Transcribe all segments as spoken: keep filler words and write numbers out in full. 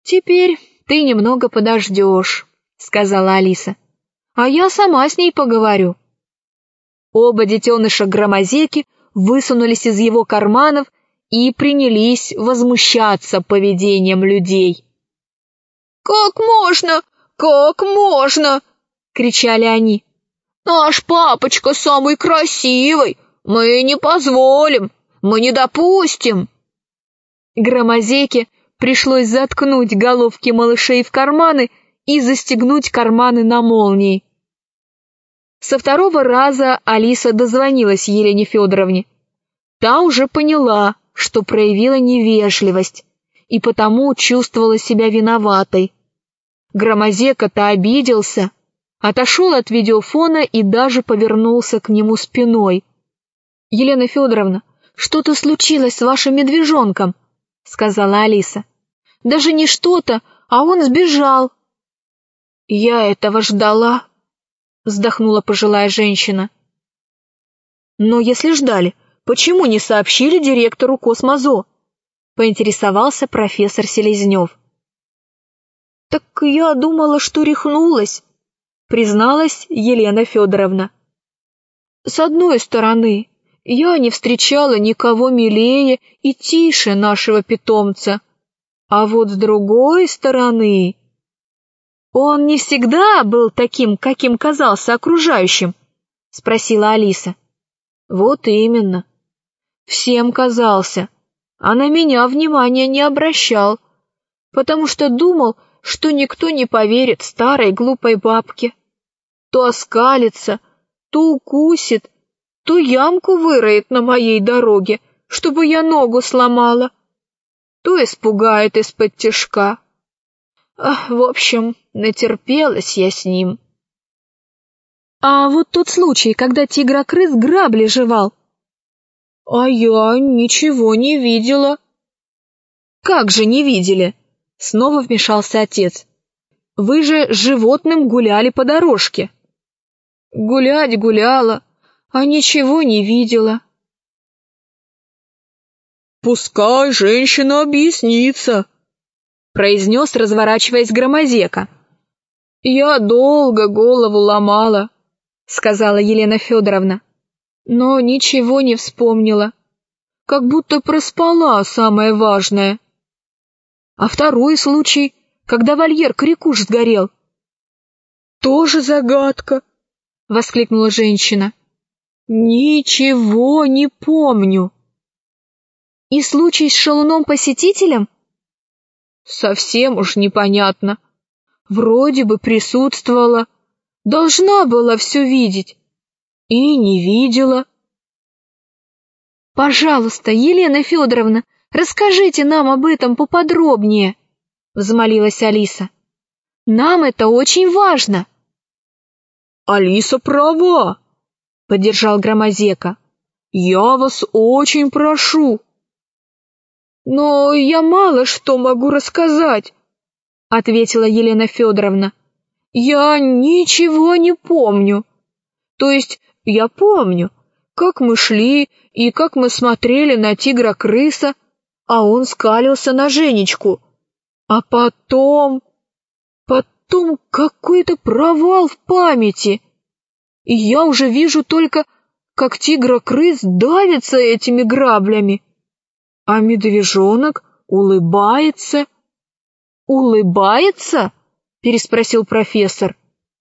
«Теперь ты немного подождешь», — сказала Алиса, — «а я сама с ней поговорю». Оба детеныша Громозеки высунулись из его карманов и принялись возмущаться поведением людей. «Как можно? Как можно?» — кричали они. «Наш папочка самый красивый! Мы не позволим! Мы не допустим!» Громозеке пришлось заткнуть головки малышей в карманы и застегнуть карманы на молнии. Со второго раза Алиса дозвонилась Елене Федоровне. Та уже поняла, что проявила невежливость, и потому чувствовала себя виноватой. Громозека-то обиделся, отошел от видеофона и даже повернулся к нему спиной. «Елена Федоровна, что-то случилось с вашим медвежонком», — сказала Алиса. «Даже не что-то, а он сбежал». «Я этого ждала», — вздохнула пожилая женщина. «Но если ждали, почему не сообщили директору Космозо?» — поинтересовался профессор Селезнев. «Так я думала, что рехнулась», — призналась Елена Федоровна. «С одной стороны, я не встречала никого милее и тише нашего питомца, а вот с другой стороны...» «Он не всегда был таким, каким казался окружающим?» — спросила Алиса. «Вот именно. Всем казался, а на меня внимания не обращал, потому что думал, что никто не поверит старой глупой бабке. То оскалится, то укусит, то ямку выроет на моей дороге, чтобы я ногу сломала, то испугает из-под тишка. Ах, в общем, натерпелась я с ним». «А вот тот случай, когда тигрокрыс грабли жевал?» «А я ничего не видела». «Как же не видели?» — снова вмешался отец. «Вы же с животным гуляли по дорожке». «Гулять гуляла, а ничего не видела». «Пускай женщина объяснится», — произнес, разворачиваясь Громозека. «Я долго голову ломала», — сказала Елена Федоровна, «но ничего не вспомнила, как будто проспала самое важное». «А второй случай, когда вольер Крикуш сгорел?» «Тоже загадка», — воскликнула женщина. «Ничего не помню». «И случай с шалуном-посетителем?» «Совсем уж непонятно. Вроде бы присутствовала, должна была все видеть, и не видела». «Пожалуйста, Елена Федоровна, расскажите нам об этом поподробнее», — взмолилась Алиса. «Нам это очень важно». «Алиса права», — поддержал Громозека. «Я вас очень прошу». «Но я мало что могу рассказать», — ответила Елена Федоровна. «Я ничего не помню. То есть я помню, как мы шли и как мы смотрели на тигра-крыса, а он скалился на Женечку. А потом... потом какой-то провал в памяти. И я уже вижу только, как тигра-крыс давится этими граблями, а медвежонок улыбается». «Улыбается?» — переспросил профессор.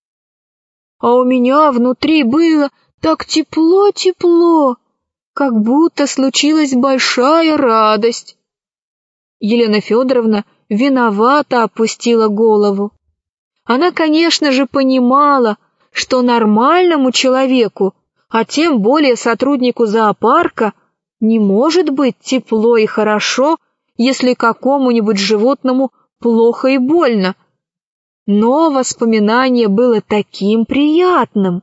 «А у меня внутри было так тепло-тепло, как будто случилась большая радость». Елена Федоровна виновато опустила голову. Она, конечно же, понимала, что нормальному человеку, а тем более сотруднику зоопарка, не может быть тепло и хорошо, если какому-нибудь животному плохо и больно. Но воспоминание было таким приятным.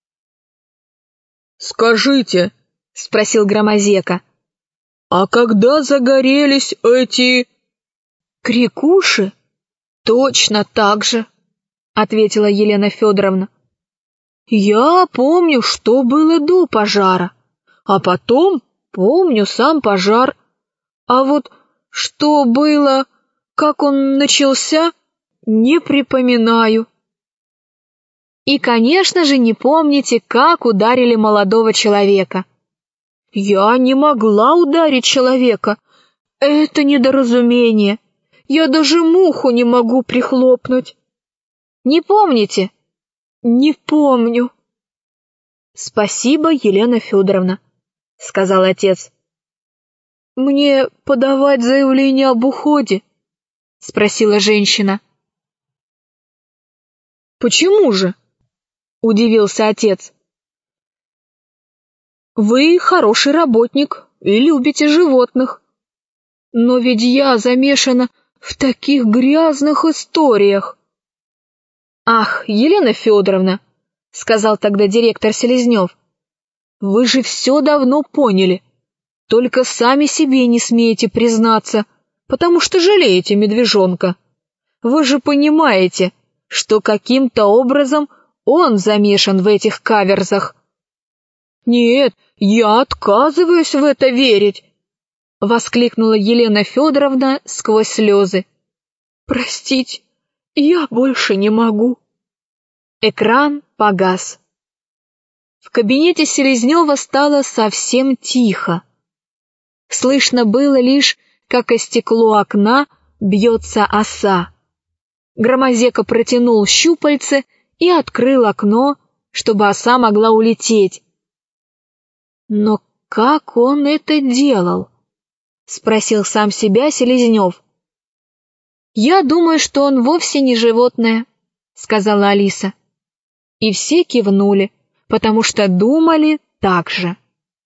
«Скажите», — спросил Громозека, — «а когда загорелись эти...» «Крикуши?» «Точно так же», — ответила Елена Федоровна. «Я помню, что было до пожара, а потом помню сам пожар. А вот что было как он начался, не припоминаю. И, конечно же, не помните, как ударили молодого человека. Я не могла ударить человека. Это недоразумение. Я даже муху не могу прихлопнуть. Не помните? Не помню. Спасибо, Елена Федоровна, сказал отец. Мне подавать заявление об уходе? Спросила женщина. Почему же? Удивился отец. Вы хороший работник и любите животных. Но ведь я замешана в таких грязных историях. Ах, Елена Федоровна, сказал тогда директор Селезнев, вы же все давно поняли, только сами себе не смеете признаться, потому что жалеете медвежонка. Вы же понимаете, что каким-то образом он замешан в этих каверзах. Нет, я отказываюсь в это верить, воскликнула Елена Федоровна сквозь слезы. Простите, я больше не могу. Экран погас. В кабинете Селезнева стало совсем тихо. Слышно было лишь, как о стекло окна бьется оса. Громозека протянул щупальце и открыл окно, чтобы оса могла улететь. Но как он это делал? Спросил сам себя Селезнев. Я думаю, что он вовсе не животное, сказала Алиса. И все кивнули, потому что думали так же.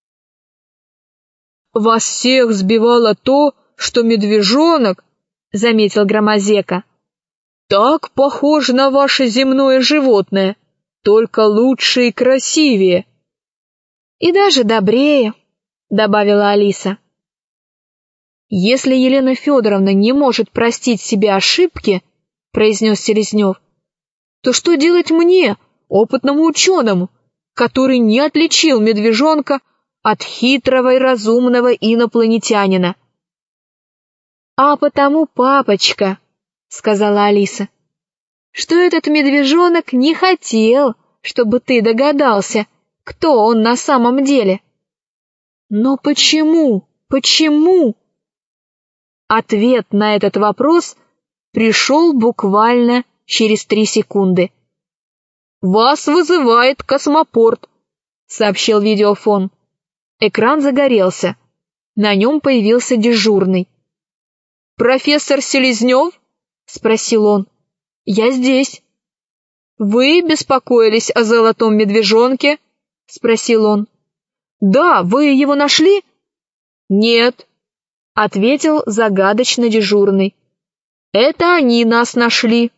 Вас всех сбивало то, что медвежонок, заметил Громозека, так похож на ваше земное животное, только лучше и красивее. И даже добрее, добавила Алиса. Если Елена Федоровна не может простить себе ошибки, произнес Селезнев, то что делать мне, опытному ученому, который не отличил медвежонка от хитрого и разумного инопланетянина? А потому, папочка, сказала Алиса, что этот медвежонок не хотел, чтобы ты догадался, кто он на самом деле. Но почему, почему? Ответ на этот вопрос пришел буквально через три секунды. «Вас вызывает космопорт», — сообщил видеофон. Экран загорелся. На нем появился дежурный. «Профессор Селезнев?» — спросил он. «Я здесь». «Вы беспокоились о золотом медвежонке?» — спросил он. «Да, вы его нашли?» «Нет», — ответил загадочно дежурный. «Это они нас нашли».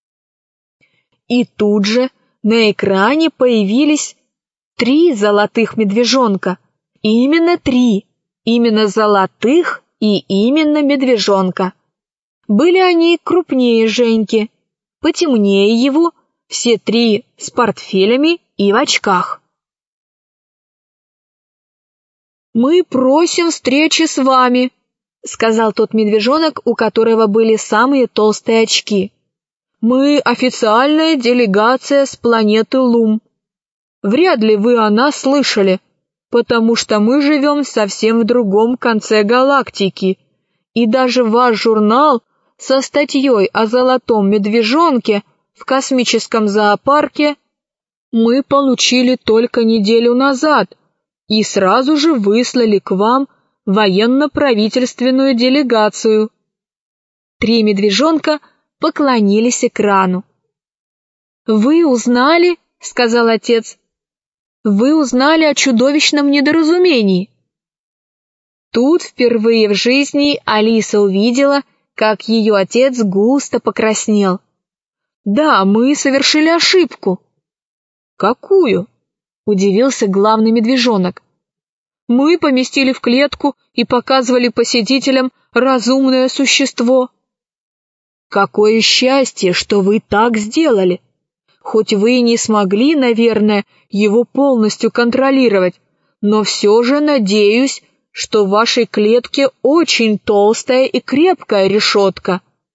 И тут же на экране появились три золотых медвежонка. Именно три, именно золотых и именно медвежонка. Были они крупнее Женьки, потемнее его, все три с портфелями и в очках. «Мы просим встречи с вами», — сказал тот медвежонок, у которого были самые толстые очки. «Мы официальная делегация с планеты Лум. Вряд ли вы о нас слышали, потому что мы живем совсем в другом конце галактики, и даже ваш журнал со статьей о золотом медвежонке в космическом зоопарке мы получили только неделю назад и сразу же выслали к вам военно-правительственную делегацию». Три медвежонка поклонились экрану. «Вы узнали, — сказал отец, — вы узнали о чудовищном недоразумении». Тут впервые в жизни Алиса увидела, как ее отец густо покраснел. «Да, мы совершили ошибку». «Какую?» — удивился главный медвежонок. «Мы поместили в клетку и показывали посетителям разумное существо». «Какое счастье, что вы так сделали! Хоть вы и не смогли, наверное, его полностью контролировать, но все же надеюсь, что в вашей клетке очень толстая и крепкая решетка»,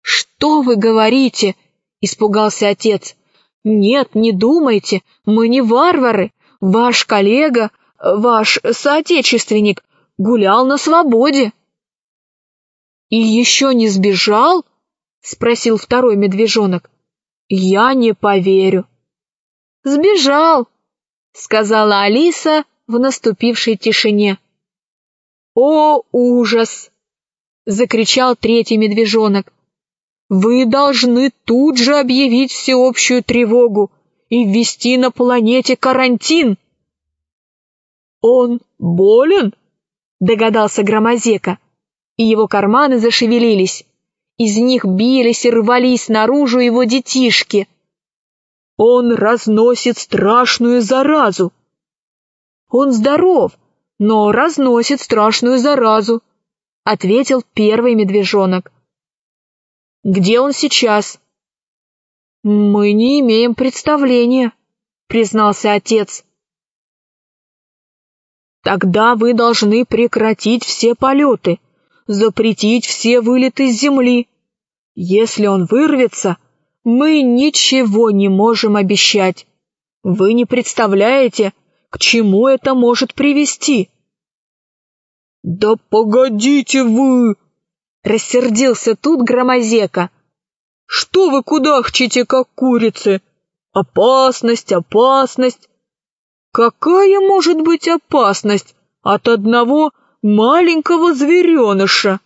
«Что вы говорите?» — испугался отец. «Нет, не думайте, мы не варвары. Ваш коллега, ваш соотечественник гулял на свободе». «И еще не сбежал?» — спросил второй медвежонок. «Я не поверю». «Сбежал», — сказала Алиса в наступившей тишине. «О, ужас!» — закричал третий медвежонок. «Вы должны тут же объявить всеобщую тревогу и ввести на планете карантин». «Он болен?» — догадался Громозека, и его карманы зашевелились. Из них бились и рвались наружу его детишки. «Он разносит страшную заразу». «Он здоров, но разносит страшную заразу», — ответил первый медвежонок. «Где он сейчас?» «Мы не имеем представления», — признался отец. «Тогда вы должны прекратить все полеты, запретить все вылеты с земли. Если он вырвется, мы ничего не можем обещать. Вы не представляете, к чему это может привести». «Да погодите вы!» — рассердился тут Громозека. «Что вы кудахчете, как курицы? Опасность, опасность! Какая может быть опасность от одного маленького звереныша?»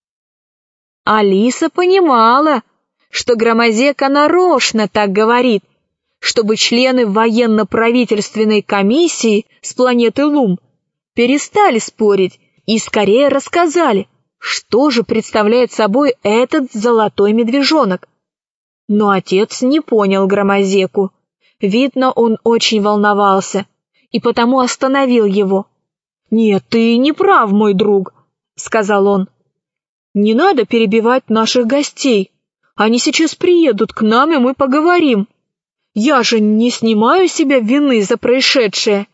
Алиса понимала, что Громозека нарочно так говорит, чтобы члены военно-правительственной комиссии с планеты Лум перестали спорить и скорее рассказали, что же представляет собой этот золотой медвежонок. Но отец не понял Громозеку. Видно, он очень волновался, и потому остановил его. «Нет, ты не прав, мой друг», — сказал он. «Не надо перебивать наших гостей. Они сейчас приедут к нам, и мы поговорим. Я же не снимаю с себя вины за происшедшее».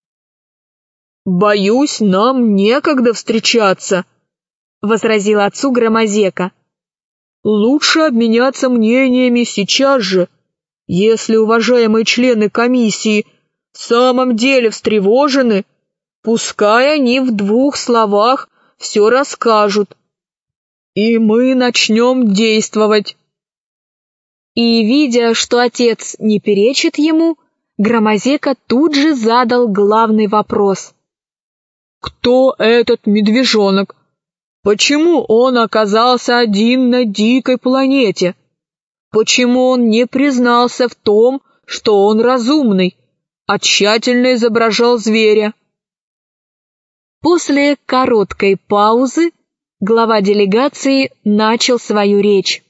«Боюсь, нам некогда встречаться», — возразил отцу Громозека. «Лучше обменяться мнениями сейчас же. Если уважаемые члены комиссии в самом деле встревожены, пускай они в двух словах все расскажут, и мы начнем действовать». И, видя, что отец не перечит ему, Громозека тут же задал главный вопрос. «Кто этот медвежонок? Почему он оказался один на дикой планете? Почему он не признался в том, что он разумный, а тщательно изображал зверя?» После короткой паузы глава делегации начал свою речь.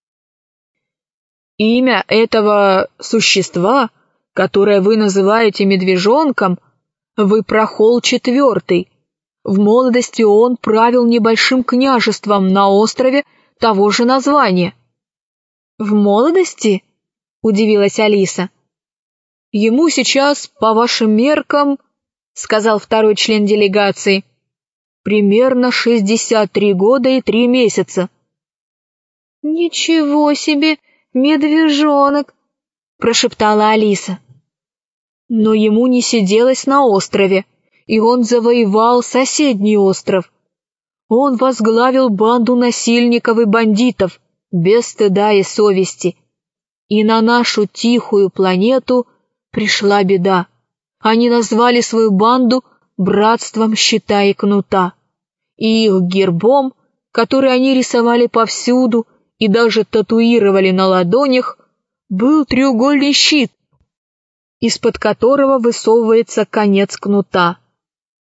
«Имя этого существа, которое вы называете медвежонком, Выпрохол четвертый. В молодости он правил небольшим княжеством на острове того же названия». «В молодости?» — удивилась Алиса. «Ему сейчас, по вашим меркам, — сказал второй член делегации, — примерно шестьдесят три года и три месяца». «Ничего себе, медвежонок!» — прошептала Алиса. Но ему не сиделось на острове, и он завоевал соседний остров. Он возглавил банду насильников и бандитов, без стыда и совести. И на нашу тихую планету пришла беда. Они назвали свою банду «Братством щита и кнута», и их гербом, который они рисовали повсюду и даже татуировали на ладонях, был треугольный щит, из-под которого высовывается конец кнута.